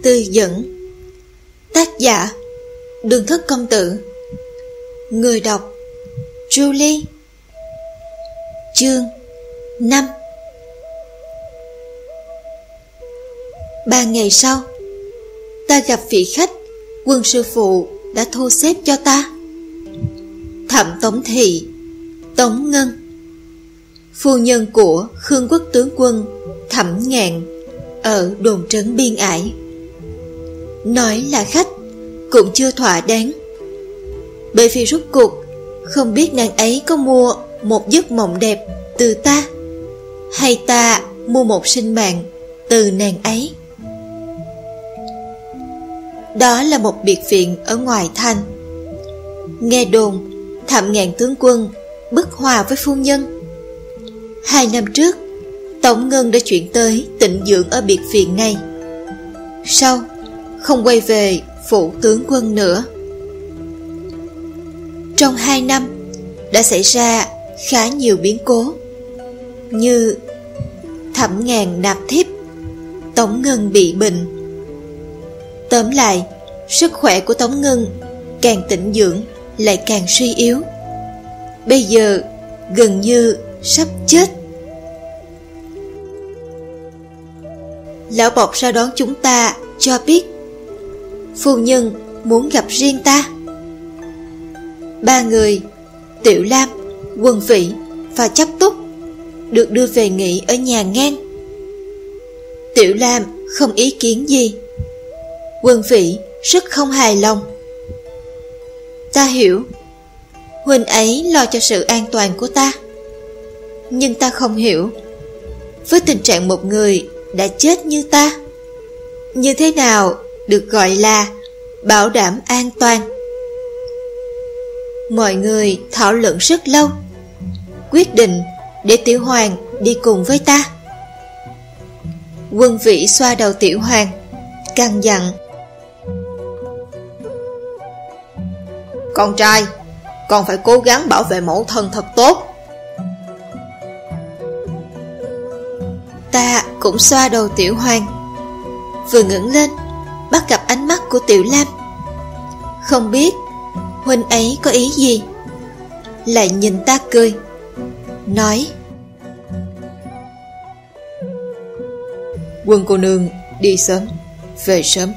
tư dẫn. Tác giả Đường Thất Công Tử. Người đọc Julie. Chương 5. 3 ngày sau, ta gặp vị khách Quân sư phụ đã thu xếp cho ta. Thẩm Tống Thị, Tống Ngân, phu nhân của Khương Quốc tướng quân Thẩm Ngạn ở đồn trấn Biên Ải. Nói là khách cũng chưa thỏa đáng, bởi vì rốt cuộc không biết nàng ấy có mua một giấc mộng đẹp từ ta, hay ta mua một sinh mạng từ nàng ấy. Đó là một biệt viện ở ngoài thành. Nghe đồn Thẩm Ngạn tướng quân bất hòa với phu nhân. 2 năm trước, Tống Ngân đã chuyển tới tịnh dưỡng ở biệt viện này, sau không quay về phủ tướng quân nữa. Trong 2 năm đã xảy ra khá nhiều biến cố, như Thẩm Ngạn nạp thiếp, Tống Ngân bị bệnh. Tóm lại, sức khỏe của Tống Ngân càng tĩnh dưỡng lại càng suy yếu, bây giờ gần như sắp chết. Lão Bộc ra đón chúng ta, cho biết phu nhân muốn gặp riêng ta. 3 người, Tiểu Lam, Quân Vĩ và Chấp Túc, được đưa về nghỉ ở nhà ngang. Tiểu Lam không ý kiến gì, Quân Vĩ rất không hài lòng. Ta hiểu, huynh ấy lo cho sự an toàn của ta, nhưng ta không hiểu, với tình trạng một người đã chết như ta, như thế nào được gọi là bảo đảm an toàn. Mọi người thảo luận rất lâu, quyết định để Tiểu Hoàng đi cùng với ta. Quân Vĩ xoa đầu Tiểu Hoàng, căn dặn: con trai, con phải cố gắng bảo vệ mẫu thân thật tốt. Ta cũng xoa đầu Tiểu Hoàng, vừa ngẩng lên bắt gặp ánh mắt của Tiểu Lam. Không biết huynh ấy có ý gì, lại nhìn ta cười, nói: Quân cô nương đi sớm, về sớm.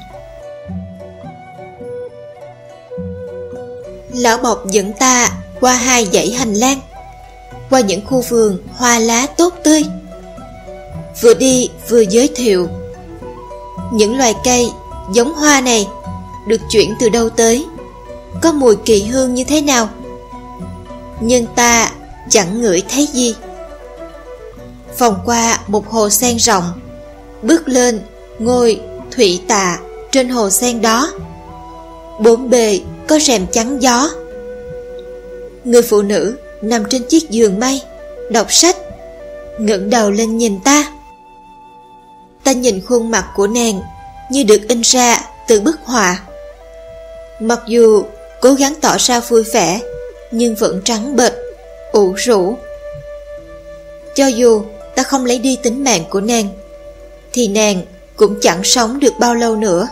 Lão Bộc dẫn ta qua 2 dãy hành lang, qua những khu vườn hoa lá tốt tươi. Vừa đi vừa giới thiệu những loài cây giống hoa này được chuyển từ đâu tới, có mùi kỳ hương như thế nào. Nhưng ta chẳng ngửi thấy gì. Vòng qua một hồ sen rộng, bước lên ngôi thủy tạ trên hồ sen đó. 4 bề có rèm chắn gió. Người phụ nữ nằm trên chiếc giường mây, đọc sách, ngẩng đầu lên nhìn ta. Ta nhìn khuôn mặt của nàng như được in ra từ bức họa. Mặc dù cố gắng tỏ ra vui vẻ, nhưng vẫn trắng bệch, ủ rũ. Cho dù ta không lấy đi tính mạng của nàng, thì nàng cũng chẳng sống được bao lâu nữa.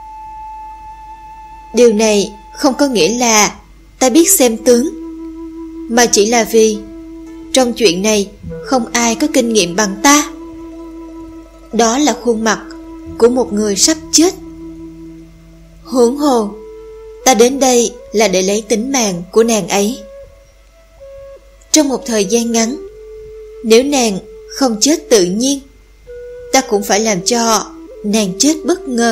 Điều này không có nghĩa là ta biết xem tướng, mà chỉ là vì trong chuyện này không ai có kinh nghiệm bằng ta. Đó là khuôn mặt của một người sắp chết. Huống hồ, ta đến đây là để lấy tính mạng của nàng ấy. Trong một thời gian ngắn, nếu nàng không chết tự nhiên, ta cũng phải làm cho nàng chết bất ngờ.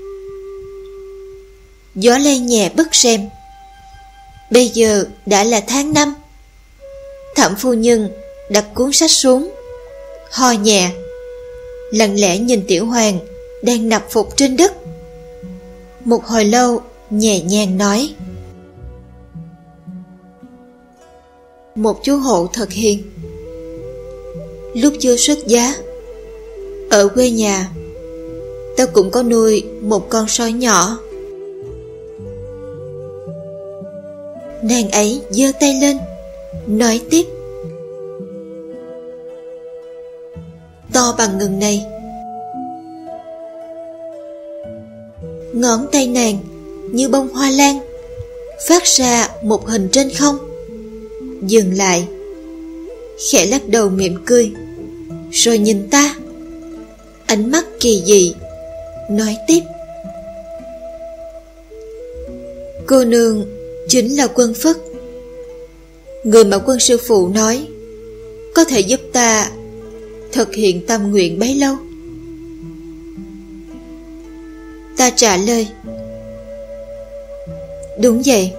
Gió lay nhẹ bức rèm. Bây giờ đã là tháng 5. Thẩm phu nhân đặt cuốn sách xuống, ho nhẹ, lặng lẽ nhìn Tiểu Hoàng đang nằm phục trên đất. Một hồi lâu nhẹ nhàng nói: Một chú hộ thật hiền. Lúc chưa xuất giá, ở quê nhà, ta cũng có nuôi một con sói nhỏ. Nàng ấy giơ tay lên, nói tiếp: to bằng ngừng này. Ngón tay nàng như bông hoa lan phát ra một hình trên không, dừng lại, khẽ lắc đầu mỉm cười, rồi nhìn ta, ánh mắt kỳ dị, nói tiếp: cô nương chính là Quân Phất, người mà Quân sư phụ nói có thể giúp ta thực hiện tâm nguyện bấy lâu. Ta trả lời: đúng vậy.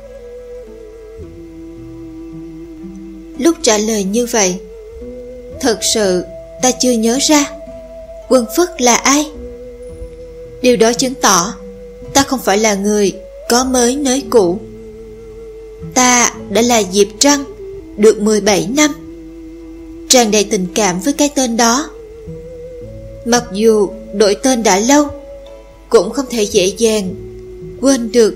Lúc trả lời như vậy, thật sự ta chưa nhớ ra Quân Phất là ai. Điều đó chứng tỏ ta không phải là người có mới nới cũ. Ta đã là Diệp Trăng được 17 năm, tràn đầy tình cảm với cái tên đó. Mặc dù đổi tên đã lâu, cũng không thể dễ dàng quên được.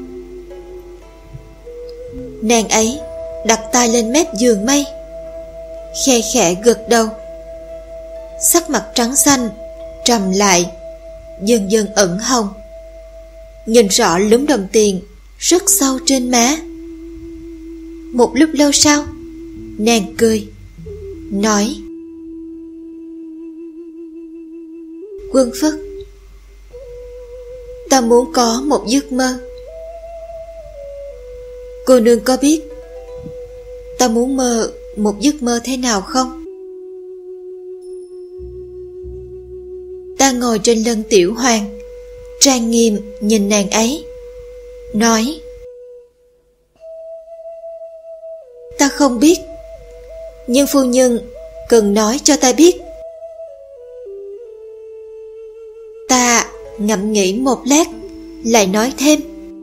Nàng ấy đặt tay lên mép giường mây, khe khẽ gật đầu. Sắc mặt trắng xanh trầm lại, dần dần ửng hồng. Nhìn rõ lúm đồng tiền rất sâu trên má. Một lúc lâu sau, nàng cười, nói: Quân Phất, ta muốn có một giấc mơ. Cô nương có biết ta muốn mơ một giấc mơ thế nào không? Ta ngồi trên lưng Tiểu Hoàng, trang nghiêm nhìn nàng ấy, nói: ta không biết, nhưng phu nhân cần nói cho ta biết. Ta ngẫm nghĩ một lát, lại nói thêm: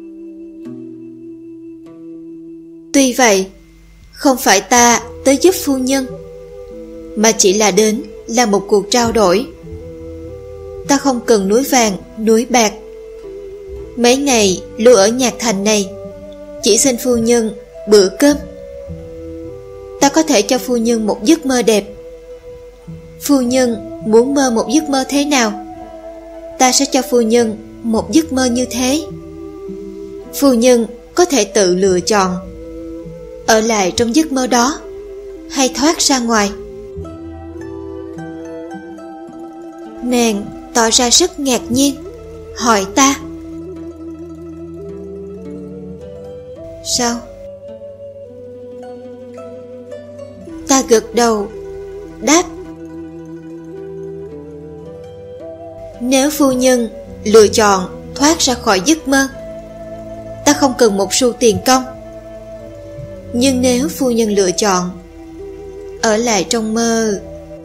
tuy vậy, không phải ta tới giúp phu nhân, mà chỉ là đến là một cuộc trao đổi. Ta không cần núi vàng, núi bạc. Mấy ngày lưu ở nhạc thành này, chỉ xin phu nhân bữa cơm. Ta có thể cho phu nhân một giấc mơ đẹp. Phu nhân muốn mơ một giấc mơ thế nào, ta sẽ cho phu nhân một giấc mơ như thế. Phu nhân có thể tự lựa chọn ở lại trong giấc mơ đó hay thoát ra ngoài. Nàng tỏ ra rất ngạc nhiên, hỏi ta: sao? Ta gật đầu, đáp: nếu phu nhân lựa chọn thoát ra khỏi giấc mơ, ta không cần một xu tiền công. Nhưng nếu phu nhân lựa chọn ở lại trong mơ...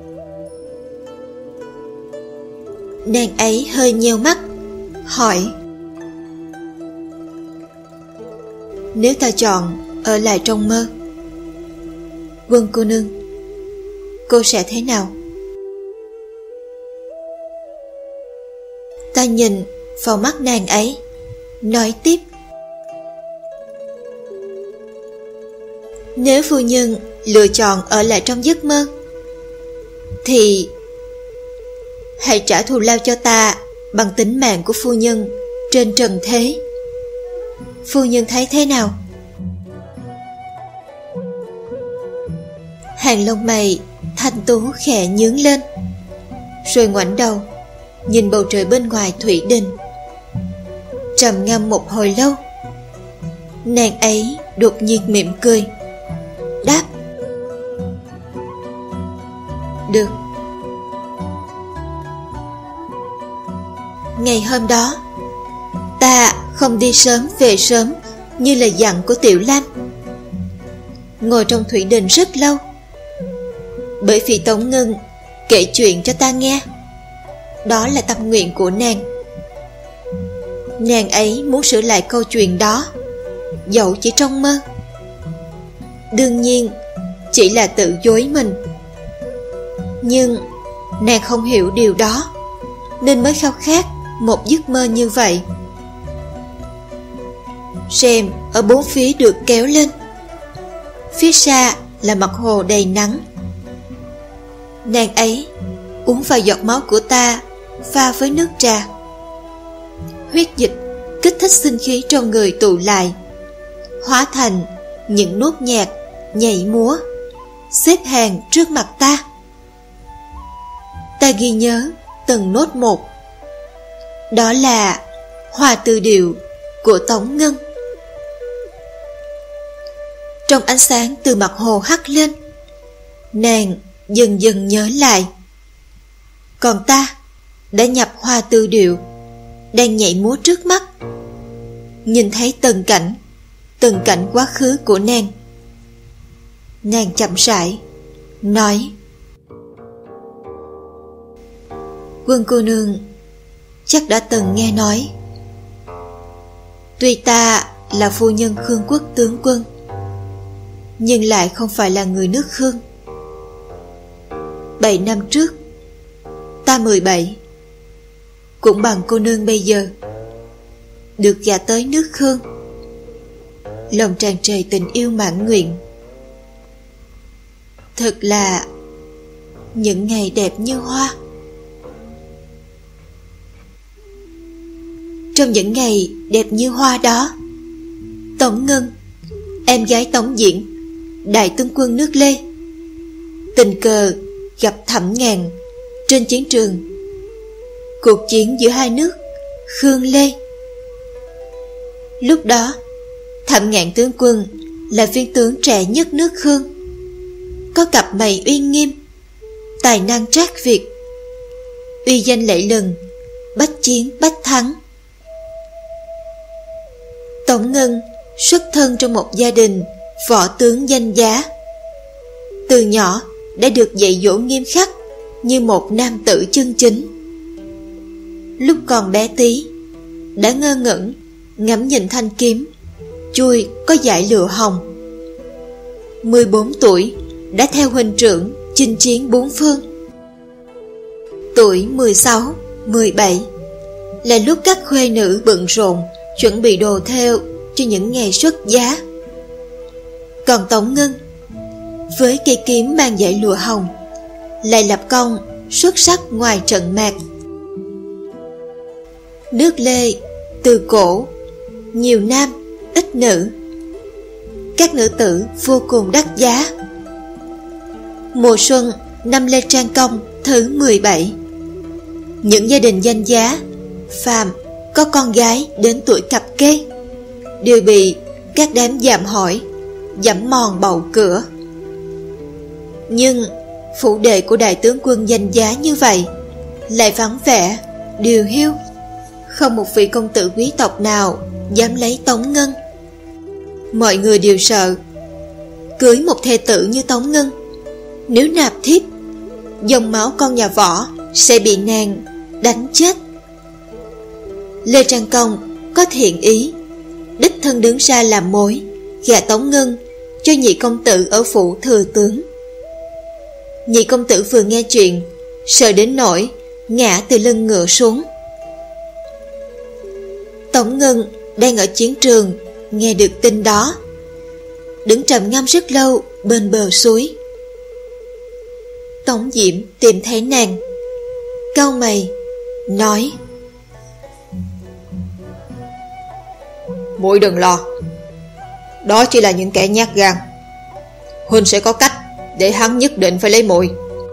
Nàng ấy hơi nheo mắt, hỏi: nếu ta chọn ở lại trong mơ, Quân cô nương, cô sẽ thế nào? Ta nhìn vào mắt nàng ấy, nói tiếp: nếu phu nhân lựa chọn ở lại trong giấc mơ, thì hãy trả thù lao cho ta bằng tính mạng của phu nhân trên trần thế. Phu nhân thấy thế nào? Hàng lông mày thanh tú khẽ nhướng lên, rồi ngoảnh đầu nhìn bầu trời bên ngoài thủy đình. Trầm ngâm một hồi lâu, nàng ấy đột nhiên mỉm cười, đáp: được. Ngày hôm đó, ta không đi sớm về sớm như lời dặn của Tiểu Lam, ngồi trong thủy đình rất lâu, bởi vì Tống Ngân kể chuyện cho ta nghe. Đó là tâm nguyện của nàng. Nàng ấy muốn sửa lại câu chuyện đó, dẫu chỉ trong mơ. Đương nhiên chỉ là tự dối mình. Nhưng nàng không hiểu điều đó, nên mới khao khát một giấc mơ như vậy. Rèm ở bốn phía được kéo lên, phía xa là mặt hồ đầy nắng. Nàng ấy uống vài giọt máu của ta pha với nước trà. huyết dịch kích thích sinh khí trong người tụ lại, hóa thành những nốt nhạc nhảy múa, xếp hàng trước mặt ta. Ta ghi nhớ từng nốt một. Đó là hòa từ điệu của Tống Ngân. Trong ánh sáng từ mặt hồ hắt lên, nàng dần dần nhớ lại. Còn ta đã nhập hòa từ điệu đang nhảy múa trước mắt, nhìn thấy từng cảnh quá khứ của nàng. Nàng chậm rãi nói: Quân cô nương chắc đã từng nghe nói, tuy ta là phu nhân Khương quốc tướng quân, nhưng lại không phải là người nước Khương. 7 năm trước, ta 17, cũng bằng cô nương bây giờ, được gả tới nước Khương. Lòng tràn trề tình yêu mãn nguyện. Thật là những ngày đẹp như hoa. Trong những ngày đẹp như hoa đó, Tống Ngân, em gái Tống Diễn, đại tướng quân nước Lê, tình cờ gặp Thẩm Ngạn trên chiến trường cuộc chiến giữa hai nước Khương Lê. Lúc đó Thẩm Ngạn tướng quân là viên tướng trẻ nhất nước Khương, có cặp mày uy nghiêm, tài năng trác việt, uy danh lẫy lừng, bách chiến bách thắng. Tống Ngân xuất thân trong một gia đình võ tướng danh giá, từ nhỏ đã được dạy dỗ nghiêm khắc như một nam tử chân chính. Lúc còn bé tí đã ngơ ngẩn ngắm nhìn thanh kiếm chui có dải lụa hồng. 14 tuổi đã theo huynh trưởng chinh chiến bốn phương. Tuổi 16, 17 là lúc các khuê nữ bận rộn chuẩn bị đồ thêu cho những ngày xuất giá. Còn Tống Ngân với cây kiếm mang dải lụa hồng lại lập công xuất sắc ngoài trận mạc. Nước Lê từ cổ nhiều nam ít nữ, các nữ tử vô cùng đắt giá. Mùa xuân năm Lê Trang Công thứ 17, những gia đình danh giá phàm có con gái đến tuổi cập kê đều bị các đám dạm hỏi, dẫm mòn bầu cửa. Nhưng phủ đệ của đại tướng quân danh giá như vậy lại vắng vẻ, điều hiu, không một vị công tử quý tộc nào dám lấy Tống Ngân. Mọi người đều sợ cưới một thê tử như Tống Ngân, nếu nạp thiếp, dòng máu con nhà Võ sẽ bị nàng đánh chết. Lê Trang Công có thiện ý, đích thân đứng ra làm mối gả Tống Ngân cho nhị công tử ở phủ thừa tướng. Nhị công tử vừa nghe chuyện, sợ đến nỗi ngã từ lưng ngựa xuống. Tống Ngân đang ở chiến trường nghe được tin đó, đứng trầm ngâm rất lâu bên bờ suối. Tống Diễm tìm thấy nàng, cau mày nói: Muội đừng lo, đó chỉ là những kẻ nhát gan. Huynh sẽ có cách để hắn nhất định phải lấy muội.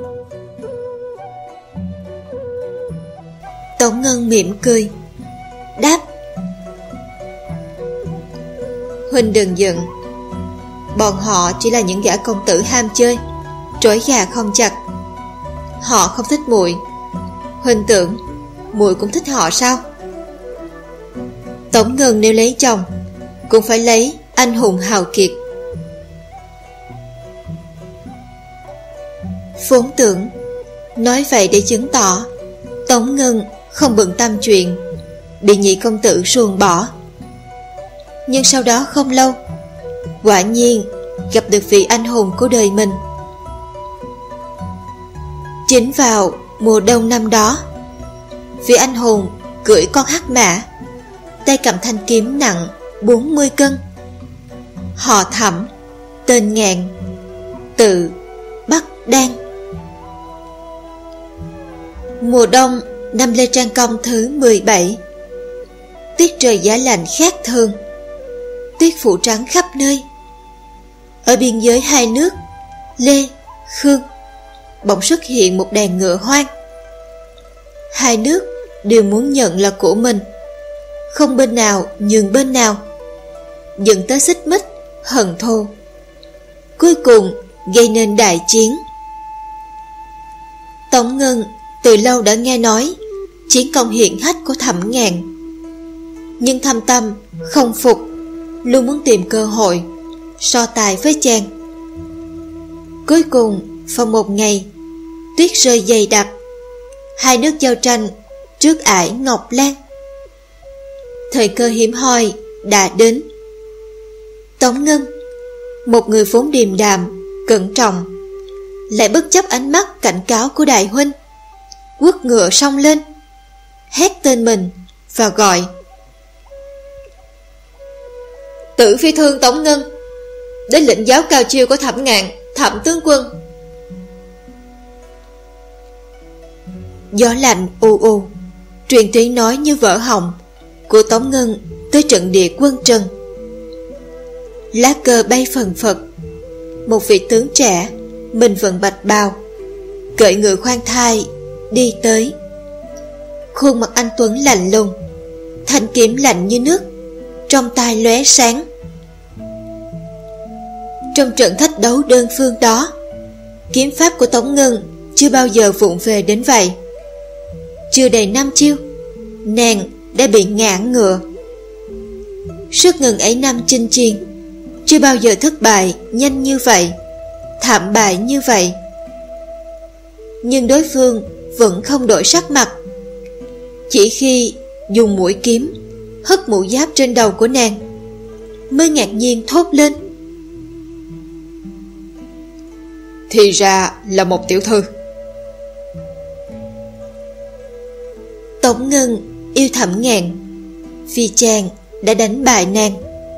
Tống Ngân mỉm cười đáp: Huynh đừng giận, bọn họ chỉ là những gã công tử ham chơi, trói gà không chặt. Họ không thích muội. Huynh tưởng muội cũng thích họ sao? Tống Ngân nếu lấy chồng cũng phải lấy anh hùng hào kiệt. Vốn tưởng nói vậy để chứng tỏ Tống Ngân không bận tâm chuyện bị nhị công tử ruồng bỏ. Nhưng sau đó không lâu, quả nhiên gặp được vị anh hùng của đời mình. Chính vào mùa đông năm đó, vị anh hùng cưỡi con hắc mã, tay cầm thanh kiếm nặng 40 cân. Họ Thẩm, tên Ngạn, tự Bắc Đan. Mùa đông năm Lê Trang Công thứ 17, Tuyết rơi giá lạnh khác thường, tuyết phủ trắng khắp nơi. Ở biên giới hai nước Lê, Khương bỗng xuất hiện một đàn ngựa hoang. Hai nước đều muốn nhận là của mình, không bên nào nhường bên nào, dẫn tới xích mích, hận thù, cuối cùng gây nên đại chiến. Tống Ngân từ lâu đã nghe nói chiến công hiển hách của Thẩm Ngạn, nhưng thâm tâm không phục, luôn muốn tìm cơ hội so tài với chàng. Cuối cùng vào một ngày tuyết rơi dày đặc, hai nước giao tranh trước ải Ngọc Lan. Thời cơ hiếm hoi đã đến. Tống Ngân, một người vốn điềm đạm, cẩn trọng, lại bất chấp ánh mắt cảnh cáo của đại huynh, quất ngựa xông lên, hét tên mình và gọi: Tử phi thương Tống Ngân, đến lĩnh giáo cao chiêu của Thẩm Ngạn, Thẩm tướng quân. Gió lạnh u u truyền tiếng nói như vỡ họng của Tống Ngân tới trận địa quân Trần. Lá cờ bay phần phật. Một vị tướng trẻ, mình vận bạch bào, cưỡi ngựa khoan thai đi tới. Khuôn mặt anh tuấn lạnh lùng, thanh kiếm lạnh như nước, trong tai lóe sáng. Trong trận thách đấu đơn phương đó, kiếm pháp của Tống Ngân chưa bao giờ vụng về đến vậy. Chưa đầy 5 chiêu, nàng đã bị ngã ngựa. Suốt ngần ấy năm chinh chiến, chưa bao giờ thất bại nhanh như vậy, thảm bại như vậy. Nhưng đối phương vẫn không đổi sắc mặt. Chỉ khi dùng mũi kiếm hất mũ giáp trên đầu của nàng, mới ngạc nhiên thốt lên: Thì ra là một tiểu thư. Tống Ngân yêu Thẩm Ngạn vì chàng đã đánh bại nàng.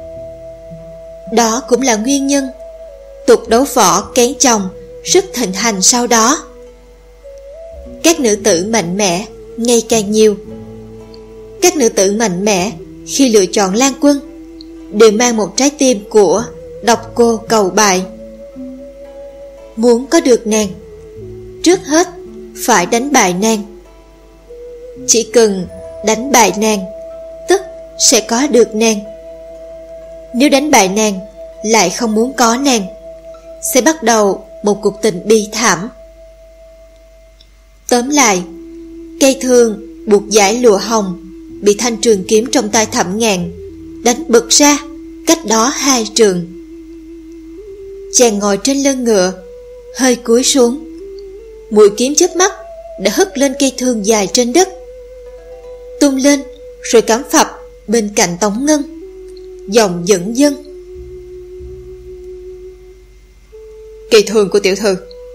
Đó cũng là nguyên nhân tục đấu võ kén chồng rất thịnh hành sau đó. Các nữ tử mạnh mẽ ngày càng nhiều. Các nữ tử mạnh mẽ khi lựa chọn lang quân đều mang một trái tim của độc cô cầu bại. Muốn có được nàng, trước hết phải đánh bại nàng. Chỉ cần đánh bại nàng, tức sẽ có được nàng. Nếu đánh bại nàng lại không muốn có nàng, sẽ bắt đầu một cuộc tình bi thảm. Tóm lại, cây thương buộc dải lụa hồng bị thanh trường kiếm trong tay Thẩm Ngạn đánh bật ra cách đó 2 trường. Chàng ngồi trên lưng ngựa, hơi cúi xuống, mũi kiếm chớp mắt đã hất lên cây thương dài trên đất, tung lên rồi cắm phập bên cạnh Tống Ngân, giọng dửng dưng: Cây thương của tiểu thư.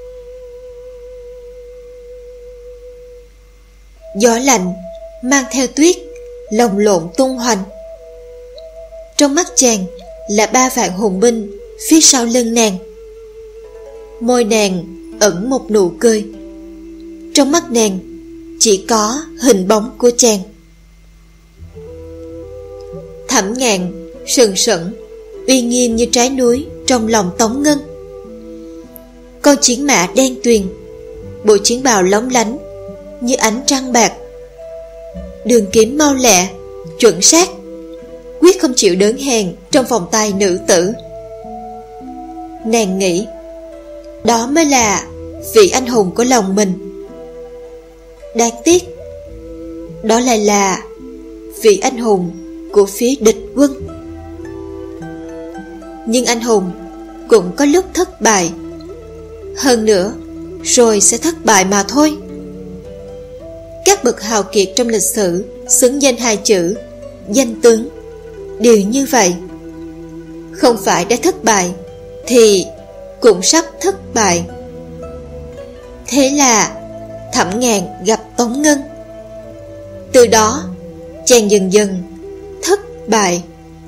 Gió lạnh mang theo tuyết lồng lộn tung hoành. Trong mắt chàng là 3 vạn hùng binh phía sau lưng nàng. Môi nàng ẩn một nụ cười. Trong mắt nàng chỉ có hình bóng của chàng. Thẩm Ngạn sừng sững uy nghiêm như trái núi trong lòng Tống Ngân. Con chiến mã đen tuyền, bộ chiến bào lóng lánh như ánh trăng bạc, đường kiếm mau lẹ, chuẩn xác, quyết không chịu đớn hèn trong vòng tay nữ tử. Nàng nghĩ, đó mới là vị anh hùng của lòng mình. Đáng tiếc, đó lại là vị anh hùng của phía địch quân. Nhưng anh hùng cũng có lúc thất bại. Hơn nữa, rồi sẽ thất bại mà thôi. Các bậc hào kiệt trong lịch sử xứng danh 2 chữ danh tướng đều như vậy. Không phải đã thất bại thì cũng sắp thất bại. Thế là Thẩm Ngạn gặp Tống Ngân. Từ đó chàng dần dần thất bại.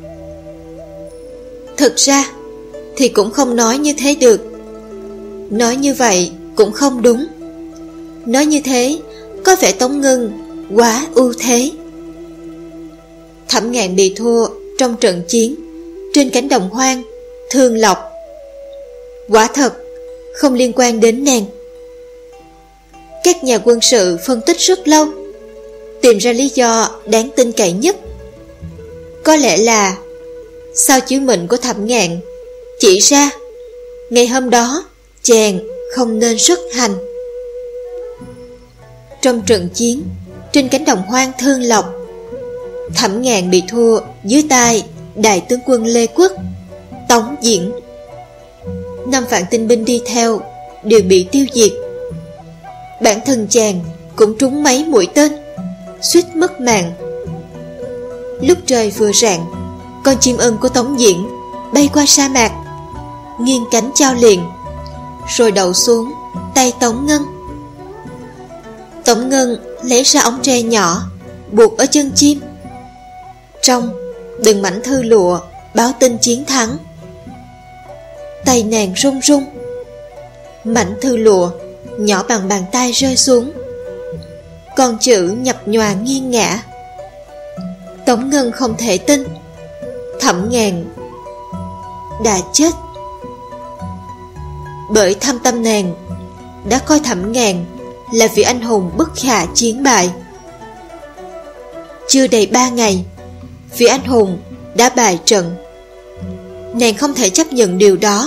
Thực ra thì cũng không nói như thế được. Nói như vậy cũng không đúng. Nói như thế có vẻ Tống Ngân quá ưu thế. Thẩm Ngạn bị thua trong trận chiến trên cánh đồng hoang Thương Lộc. Quả thật không liên quan đến nàng. Các nhà quân sự phân tích rất lâu, tìm ra lý do đáng tin cậy nhất. Có lẽ là sao chiếu mệnh của Thẩm Ngạn chỉ ra ngày hôm đó chàng không nên xuất hành. Trong trận chiến trên cánh đồng hoang Thương Lộc, Thẩm Ngạn bị thua dưới tay đại tướng quân Lê Quốc, Tống Diễn. 5 vạn tinh binh đi theo đều bị tiêu diệt. Bản thân chàng cũng trúng mấy mũi tên, suýt mất mạng. Lúc trời vừa rạng, con chim ưng của Tống Diễn bay qua sa mạc, nghiêng cánh chao liền, rồi đậu xuống tay Tống Ngân. Tống Ngân lấy ra ống tre nhỏ buộc ở chân chim, trong đựng mảnh thư lụa báo tin chiến thắng. Tay nàng run run, mảnh thư lụa nhỏ bằng bàn tay rơi xuống, con chữ nhập nhòa nghiêng ngả. Tống Ngân không thể tin Thẩm Ngạn đã chết. Bởi thâm tâm nàng đã coi Thẩm Ngạn là vị anh hùng bất khả chiến bại. Chưa đầy 3 ngày, vị anh hùng đã bại trận. Nàng không thể chấp nhận điều đó.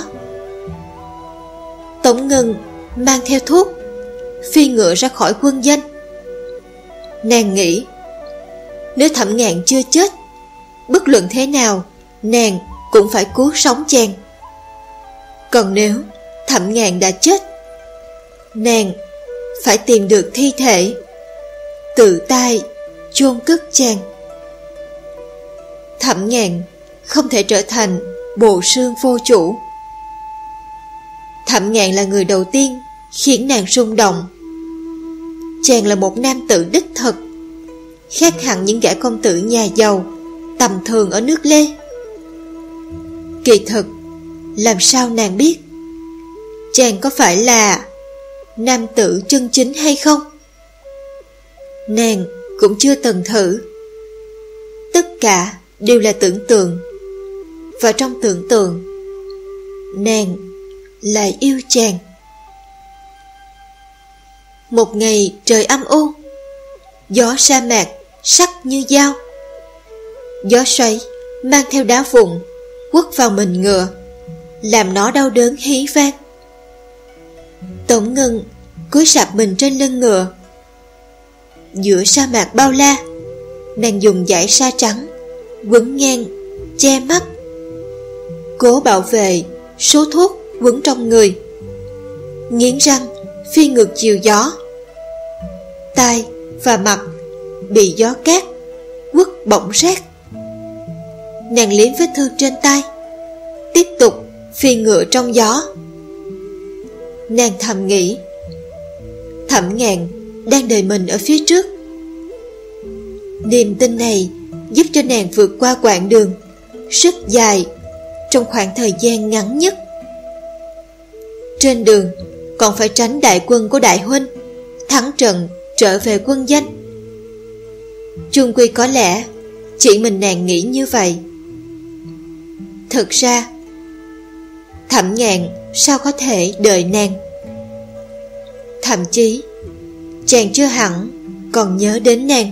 Tống Ngân mang theo thuốc, phi ngựa ra khỏi quân doanh. Nàng nghĩ, nếu Thẩm Ngạn chưa chết, bất luận thế nào nàng cũng phải cứu sống chàng. Còn nếu Thẩm Ngạn đã chết, nàng phải tìm được thi thể, tự tay chôn cất chàng. Thẩm Ngạn không thể trở thành bộ xương vô chủ. Thẩm Ngạn là người đầu tiên khiến nàng rung động. Chàng là một nam tử đích thực, khác hẳn những gã công tử nhà giàu tầm thường ở nước Lê. Kỳ thực, làm sao nàng biết chàng có phải là nam tử chân chính hay không? Nàng cũng chưa từng thử. Tất cả đều là tưởng tượng, và trong tưởng tượng nàng lại yêu chàng. Một ngày trời âm u, gió sa mạc sắc như dao. Gió xoáy mang theo đá vụn quất vào mình ngựa, làm nó đau đớn hí vang. Tống Ngân cúi sạp mình trên lưng ngựa. Giữa sa mạc bao la, nàng dùng dải sa trắng quấn ngang che mắt, cố bảo vệ số thuốc quấn trong người. Nghiến răng phi ngược chiều gió. Tai và mặt bị gió cát quất bỏng rát. Nàng liếm vết thương trên tay, tiếp tục phi ngựa trong gió. Nàng thầm nghĩ, Thẩm Ngạn đang đợi mình ở phía trước. Niềm tin này giúp cho nàng vượt qua quãng đường rất dài trong khoảng thời gian ngắn nhất. Trên đường còn phải tránh đại quân của đại huynh thắng trận trở về quân doanh. Chung quy có lẽ chỉ mình nàng nghĩ như vậy. Thực ra Thẩm Ngạn sao có thể đợi nàng? Thậm chí chàng chưa hẳn còn nhớ đến nàng.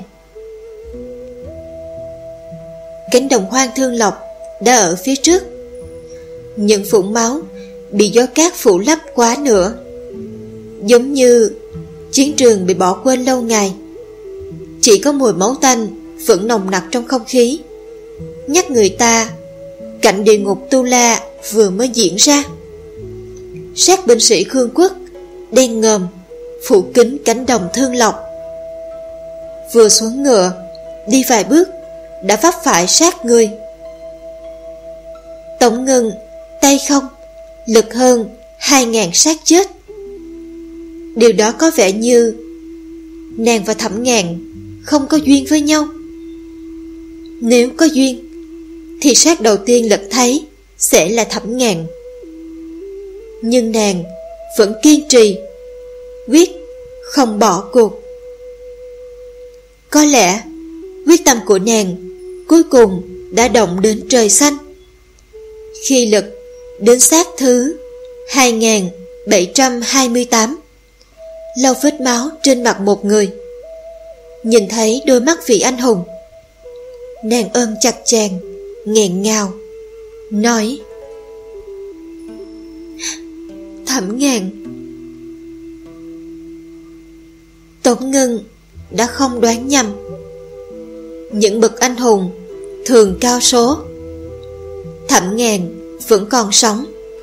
Cánh đồng hoang Thương Lộc đã ở phía trước. Những vũng máu bị gió cát phủ lấp quá nữa, giống như chiến trường bị bỏ quên lâu ngày. Chỉ có mùi máu tanh vẫn nồng nặc trong không khí, nhắc người ta cảnh địa ngục Tu La vừa mới diễn ra. Sát binh sĩ Khương Quốc đen ngòm phủ kín cánh đồng Thương Lộc. Vừa xuống ngựa, đi vài bước đã vấp phải sát người. Tống Ngân tay không lực hơn 2.000 xác chết. Điều đó có vẻ như nàng và Thẩm Ngạn không có duyên với nhau. Nếu có duyên thì xác đầu tiên Lật thấy sẽ là Thẩm Ngạn. Nhưng nàng vẫn kiên trì, quyết không bỏ cuộc. Có lẽ quyết tâm của nàng cuối cùng đã động đến trời xanh. Khi lực đến sát thứ 2728, lau vết máu trên mặt một người, nhìn thấy đôi mắt vị anh hùng, nàng ôm chặt chàng, nghẹn ngào nói: Thẩm Ngàn. Tống Ngân đã không đoán nhầm. Những bậc anh hùng thường cao số, Thẩm Ngàn vẫn còn sống.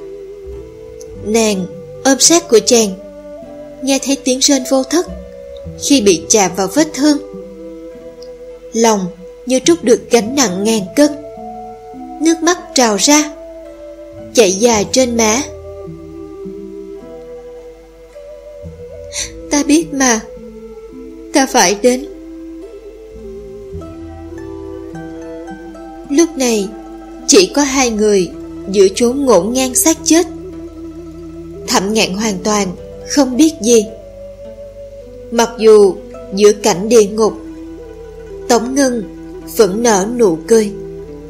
Nàng ôm sát của chàng, nghe thấy tiếng rên vô thức khi bị chạm vào vết thương. Lòng như trút được gánh nặng ngàn cân, nước mắt trào ra, chảy dài trên má. Ta biết mà, ta phải đến. Lúc này chỉ có hai người giữa chốn ngổn ngang xác chết. Thẩm Ngạn hoàn toàn không biết gì. Mặc dù giữa cảnh địa ngục, Tống Ngân vẫn nở nụ cười.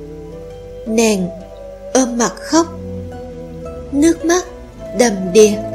Nàng ôm mặt khóc, nước mắt đầm đìa.